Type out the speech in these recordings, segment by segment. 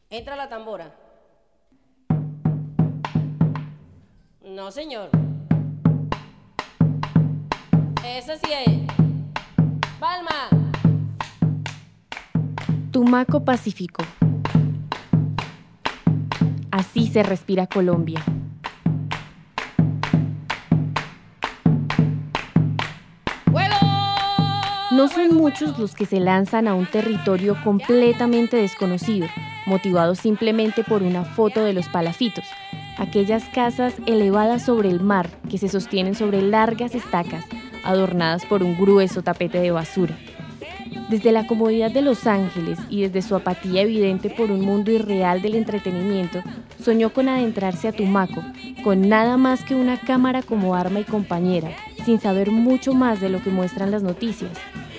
Entra la tambora. No, señor. Esa sí es. Palma. Tumaco Pacífico. Así se respira Colombia. No son muchos los que se lanzan a un territorio completamente desconocido, motivados simplemente por una foto de los palafitos, aquellas casas elevadas sobre el mar que se sostienen sobre largas estacas, adornadas por un grueso tapete de basura. Desde la comodidad de Los Ángeles y desde su apatía evidente por un mundo irreal del entretenimiento, soñó con adentrarse a Tumaco, con nada más que una cámara como arma y compañera, sin saber mucho más de lo que muestran las noticias.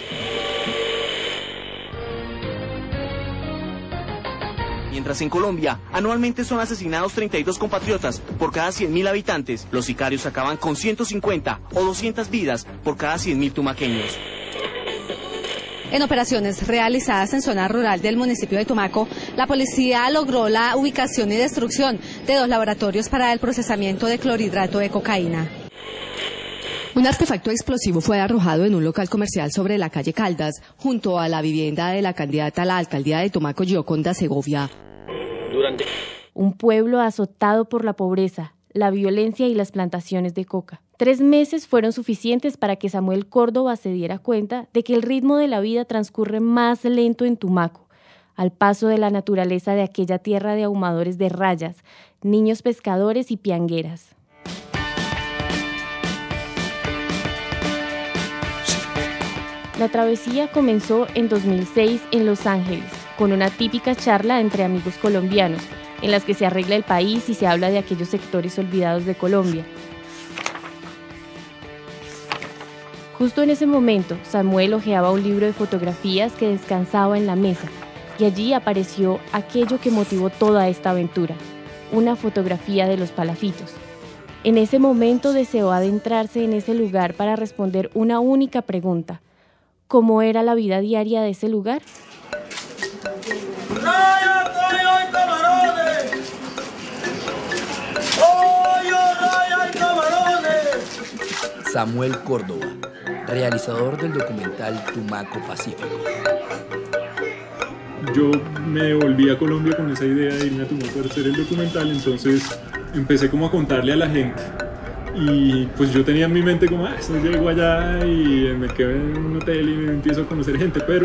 Mientras en Colombia anualmente son asesinados 32 compatriotas por cada 100.000 habitantes, los sicarios acaban con 150 o 200 vidas por cada 100.000 tumaqueños. En operaciones realizadas en zona rural del municipio de Tumaco, la policía logró la ubicación y destrucción de 2 laboratorios para el procesamiento de clorhidrato de cocaína. Un artefacto explosivo fue arrojado en un local comercial sobre la calle Caldas, junto a la vivienda de la candidata a la alcaldía de Tumaco, Gioconda Segovia. Un pueblo azotado por la pobreza, la violencia y las plantaciones de coca. 3 meses fueron suficientes para que Samuel Córdoba se diera cuenta de que el ritmo de la vida transcurre más lento en Tumaco, al paso de la naturaleza de aquella tierra de ahumadores de rayas, niños pescadores y piangueras. La travesía comenzó en 2006 en Los Ángeles, con una típica charla entre amigos colombianos, en las que se arregla el país y se habla de aquellos sectores olvidados de Colombia. Justo en ese momento, Samuel hojeaba un libro de fotografías que descansaba en la mesa, y allí apareció aquello que motivó toda esta aventura, una fotografía de los palafitos. En ese momento deseó adentrarse en ese lugar para responder una única pregunta: ¿cómo era la vida diaria de ese lugar? Samuel Córdoba, realizador del documental Tumaco Pacífico. Yo me volví a Colombia con esa idea de irme a Tumaco a hacer el documental, entonces empecé como a contarle a la gente. Y pues yo tenía en mi mente como, eso llego allá y me quedo en un hotel y me empiezo a conocer gente, pero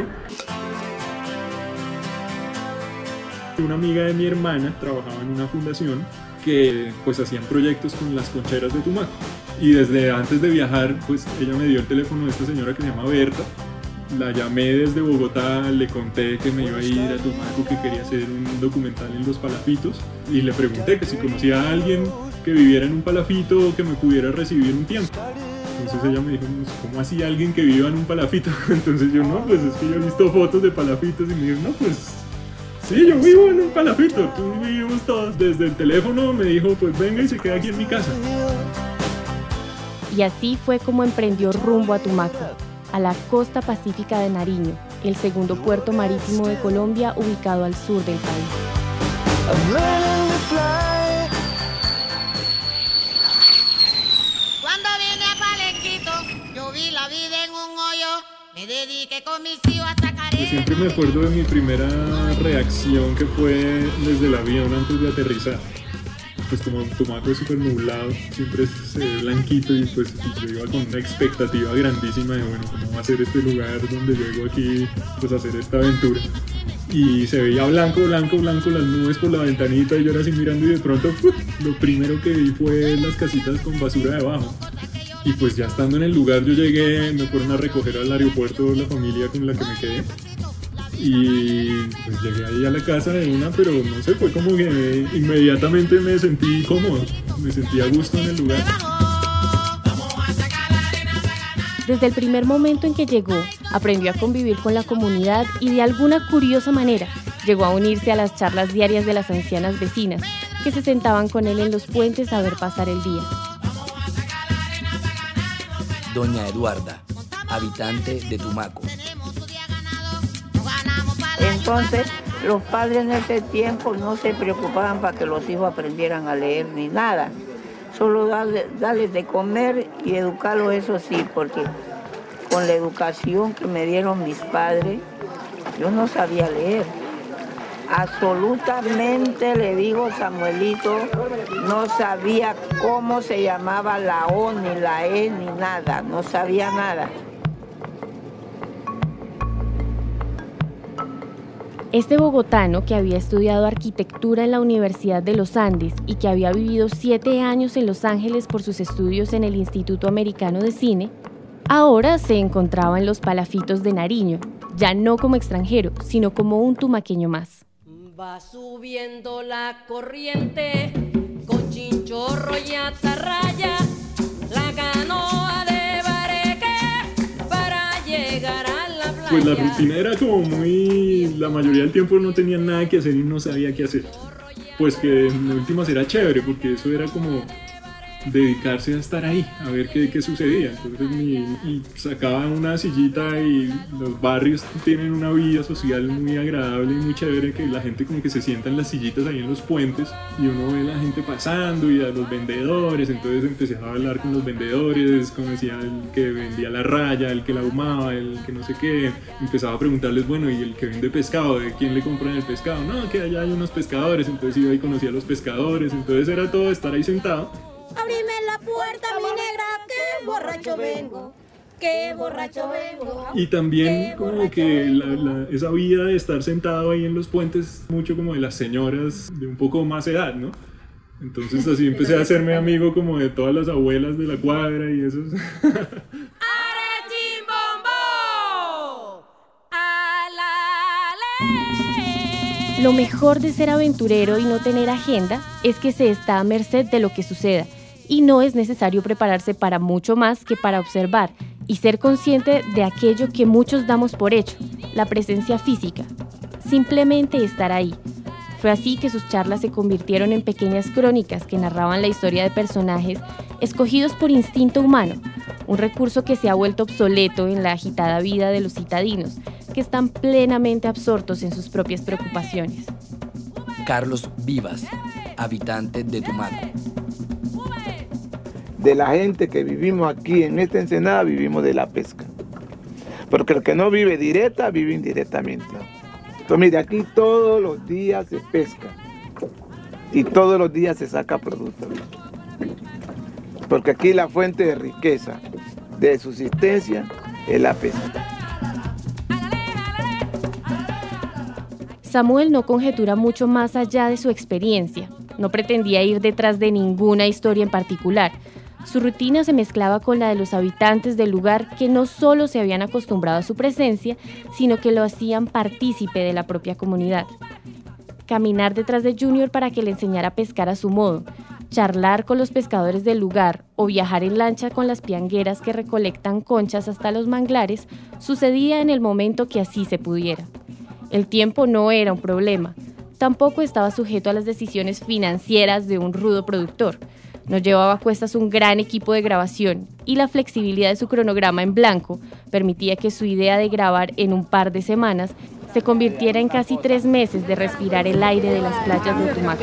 una amiga de mi hermana trabajaba en una fundación que pues hacían proyectos con las concheras de Tumaco. Y desde antes de viajar, pues ella me dio el teléfono de esta señora que se llama Berta. La llamé desde Bogotá, le conté que me iba a ir a Tumaco, que quería hacer un documental en los palafitos. Y le pregunté que si conocía a alguien que viviera en un palafito o que me pudiera recibir un tiempo. Entonces ella me dijo, ¿cómo así alguien que viva en un palafito? Entonces yo, no, pues es que yo he visto fotos de palafitos y me dijo, no, pues sí, yo vivo en un palafito, tú vivimos todos. Desde el teléfono me dijo, pues venga y se queda aquí en mi casa. Y así fue como emprendió rumbo a Tumaco, a la costa pacífica de Nariño, el segundo puerto marítimo de Colombia ubicado al sur del país. Cuando vine a Palenquito, yo vi la vida en un hoyo, me dediqué con mis hijos a sacar. Yo siempre me acuerdo de mi primera reacción, que fue desde el avión antes de aterrizar. Pues como Tumaco es súper nublado, siempre se ve blanquito y pues yo iba con una expectativa grandísima de bueno, ¿cómo va a ser este lugar donde llego aquí pues a hacer esta aventura? Y se veía blanco, blanco, blanco las nubes por la ventanita y yo era así mirando y de pronto lo primero que vi fue las casitas con basura debajo. Y pues ya estando en el lugar yo llegué, me fueron a recoger al aeropuerto la familia con la que me quedé. Y pues llegué ahí a la casa de una, pero no sé, fue como que inmediatamente me sentí cómodo, me sentí a gusto en el lugar. Desde el primer momento en que llegó, aprendió a convivir con la comunidad y de alguna curiosa manera llegó a unirse a las charlas diarias de las ancianas vecinas que se sentaban con él en los puentes a ver pasar el día. Doña Eduarda, habitante de Tumaco. Entonces Los padres en ese tiempo no se preocupaban para que los hijos aprendieran a leer ni nada. Solo darles de comer y educarlos, eso sí, porque con la educación que me dieron mis padres, yo no sabía leer. Absolutamente, le digo, Samuelito, no sabía cómo se llamaba la O, ni la E, ni nada, no sabía nada. Este bogotano, que había estudiado arquitectura en la Universidad de los Andes y que había vivido 7 años en Los Ángeles por sus estudios en el Instituto Americano de Cine, ahora se encontraba en los Palafitos de Nariño, ya no como extranjero, sino como un tumaqueño más. Va subiendo la corriente con chinchorro y atarraya, la canoa de Bareque para llegar a la playa. Pues la rutina era como muy... La mayoría del tiempo no tenía nada que hacer y no sabía qué hacer. Pues que en últimas era chévere, porque eso era como dedicarse a estar ahí, a ver qué sucedía. Entonces y sacaba una sillita, y los barrios tienen una vida social muy agradable y muy chévere, que la gente como que se sienta en las sillitas ahí en los puentes y uno ve a la gente pasando y a los vendedores. Entonces empecé a hablar con los vendedores, conocía al que vendía la raya, el que la ahumaba, el que no sé qué. Empezaba a preguntarles, bueno, y el que vende pescado, ¿de quién le compran el pescado? No, que allá hay unos pescadores. Entonces iba y conocía a los pescadores. Entonces era todo estar ahí sentado. Abrime la puerta, mi negra, que borracho vengo, que borracho vengo. Y también como que esa vida de estar sentado ahí en los puentes, mucho como de las señoras de un poco más edad, ¿no? Entonces así empecé a hacerme amigo como de todas las abuelas de la cuadra y eso. Lo mejor de ser aventurero y no tener agenda es que se está a merced de lo que suceda y no es necesario prepararse para mucho más que para observar y ser consciente de aquello que muchos damos por hecho, la presencia física. Simplemente estar ahí. Fue así que sus charlas se convirtieron en pequeñas crónicas que narraban la historia de personajes escogidos por instinto humano, un recurso que se ha vuelto obsoleto en la agitada vida de los citadinos, que están plenamente absortos en sus propias preocupaciones. Carlos Vivas, habitante de Tumaco. De la gente que vivimos aquí en esta ensenada, vivimos de la pesca. Porque el que no vive directa, vive indirectamente. Entonces, mire, aquí todos los días se pesca y todos los días se saca producto. Porque aquí la fuente de riqueza, de subsistencia, es la pesca. Samuel no conjetura mucho más allá de su experiencia. No pretendía ir detrás de ninguna historia en particular. Su rutina se mezclaba con la de los habitantes del lugar que no solo se habían acostumbrado a su presencia, sino que lo hacían partícipe de la propia comunidad. Caminar detrás de Junior para que le enseñara a pescar a su modo, charlar con los pescadores del lugar o viajar en lancha con las piangueras que recolectan conchas hasta los manglares sucedía en el momento que así se pudiera. El tiempo no era un problema, tampoco estaba sujeto a las decisiones financieras de un rudo productor. No llevaba a cuestas un gran equipo de grabación y la flexibilidad de su cronograma en blanco permitía que su idea de grabar en un par de semanas se convirtiera en casi 3 meses de respirar el aire de las playas de Tumaco.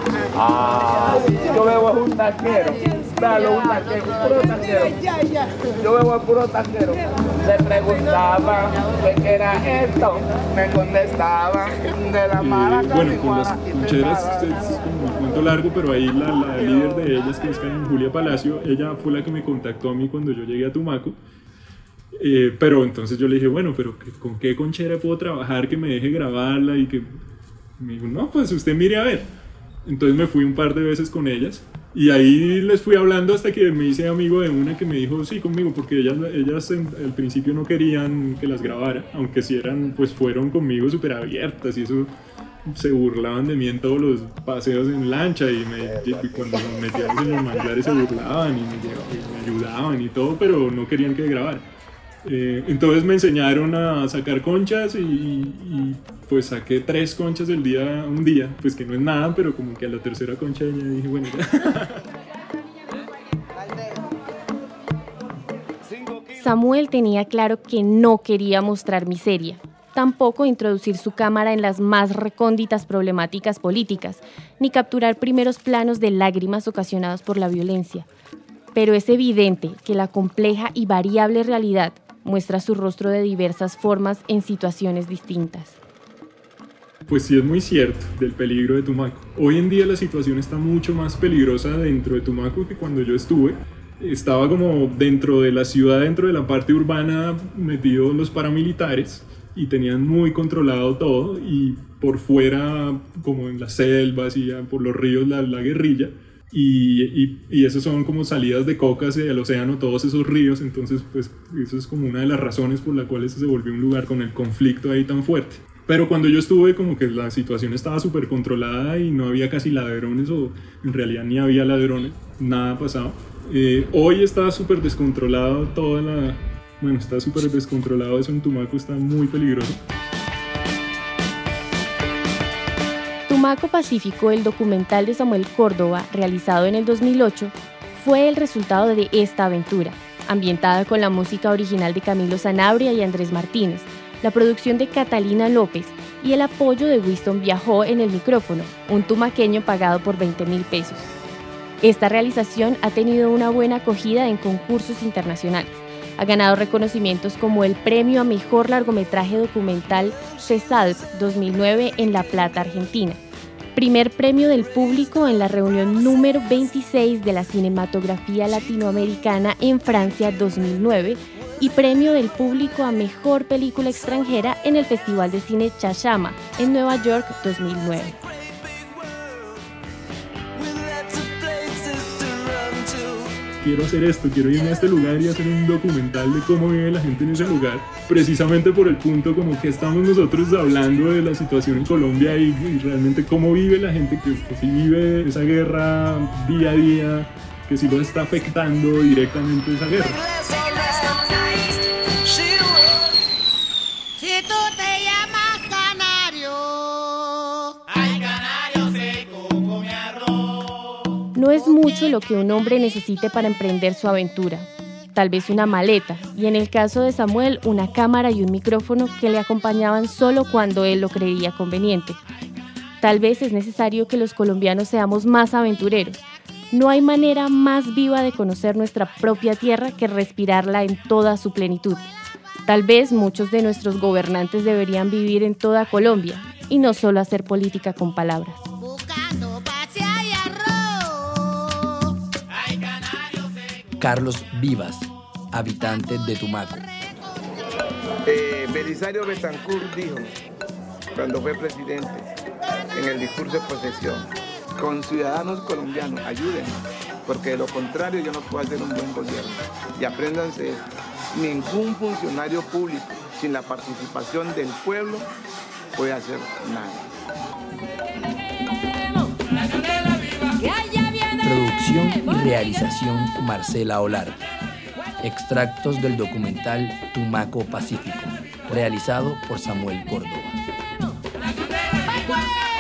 Yo veo a un taquero, dalo un taquero, puro taquero. Yo veo a puro taquero. Le preguntaba qué era esto, me contestaba de la mala. Bueno, con las concheras es como un cuento largo, pero ahí la líder de ellas, que es Julia Palacio, ella fue la que me contactó a mí cuando yo llegué a Tumaco. Pero entonces yo le dije, bueno, pero ¿con qué conchera puedo trabajar que me deje grabarla? Y que me dijo, no, pues usted mire a ver. Entonces me fui un par de veces con ellas y ahí les fui hablando hasta que me hice amigo de una que me dijo sí conmigo, porque ellas al principio no querían que las grabara, aunque sí fueron conmigo súper abiertas y eso. Se burlaban de mí en todos los paseos en lancha y cuando nos metíamos en los manglares se burlaban y me ayudaban y todo, pero no querían que grabara. Entonces me enseñaron a sacar conchas y pues saqué 3 conchas un día, pues que no es nada, pero como que a la tercera concha ya dije, bueno, ya. Samuel tenía claro que no quería mostrar miseria. tampoco introducir su cámara en las más recónditas problemáticas políticas, ni capturar primeros planos de lágrimas ocasionados por la violencia. Pero es evidente que la compleja y variable realidad muestra su rostro de diversas formas en situaciones distintas. Pues sí, es muy cierto del peligro de Tumaco. Hoy en día la situación está mucho más peligrosa dentro de Tumaco que cuando yo estuve. Estaba como dentro de la ciudad, dentro de la parte urbana, metidos los paramilitares y tenían muy controlado todo, y por fuera, como en las selvas y por los ríos, la guerrilla. Y esos son como salidas de coca hacia el océano, todos esos ríos. Entonces pues eso es como una de las razones por las cuales se volvió un lugar con el conflicto ahí tan fuerte. Pero cuando yo estuve, como que la situación estaba súper controlada y no había casi ladrones, o en realidad ni había ladrones, nada pasaba. Hoy está súper descontrolado está súper descontrolado eso en Tumaco, está muy peligroso. Tumaco Pacífico, el documental de Samuel Córdoba, realizado en el 2008, fue el resultado de esta aventura, ambientada con la música original de Camilo Sanabria y Andrés Martínez, la producción de Catalina López y el apoyo de Winston Viajó en el micrófono, un tumaqueño pagado por 20.000 pesos. Esta realización ha tenido una buena acogida en concursos internacionales. Ha ganado reconocimientos como el Premio a Mejor Largometraje Documental CESALP 2009 en La Plata, Argentina, primer premio del público en la reunión número 26 de la Cinematografía Latinoamericana en Francia 2009 y premio del público a Mejor Película Extranjera en el Festival de Cine Chashama en Nueva York 2009. Quiero hacer esto, quiero irme a este lugar y hacer un documental de cómo vive la gente en ese lugar, precisamente por el punto como que estamos nosotros hablando de la situación en Colombia y realmente cómo vive la gente que sí vive esa guerra día a día, que sí lo está afectando directamente esa guerra. Si tú te llamas canario, ay, canario seco come arroz. No es mucho lo que un hombre necesite para emprender su aventura. Tal vez una maleta, y en el caso de Samuel, una cámara y un micrófono que le acompañaban solo cuando él lo creía conveniente. Tal vez es necesario que los colombianos seamos más aventureros. No hay manera más viva de conocer nuestra propia tierra que respirarla en toda su plenitud. Tal vez muchos de nuestros gobernantes deberían vivir en toda Colombia y no solo hacer política con palabras. Carlos Vivas, habitante de Tumaco. Belisario Betancourt dijo, cuando fue presidente, en el discurso de posesión, con ciudadanos colombianos, ayúdenme, porque de lo contrario yo no puedo hacer un buen gobierno. Y apréndanse, ningún funcionario público sin la participación del pueblo puede hacer nada. Producción y realización Marcela Olarte. Extractos del documental Tumaco Pacífico, realizado por Samuel Córdoba.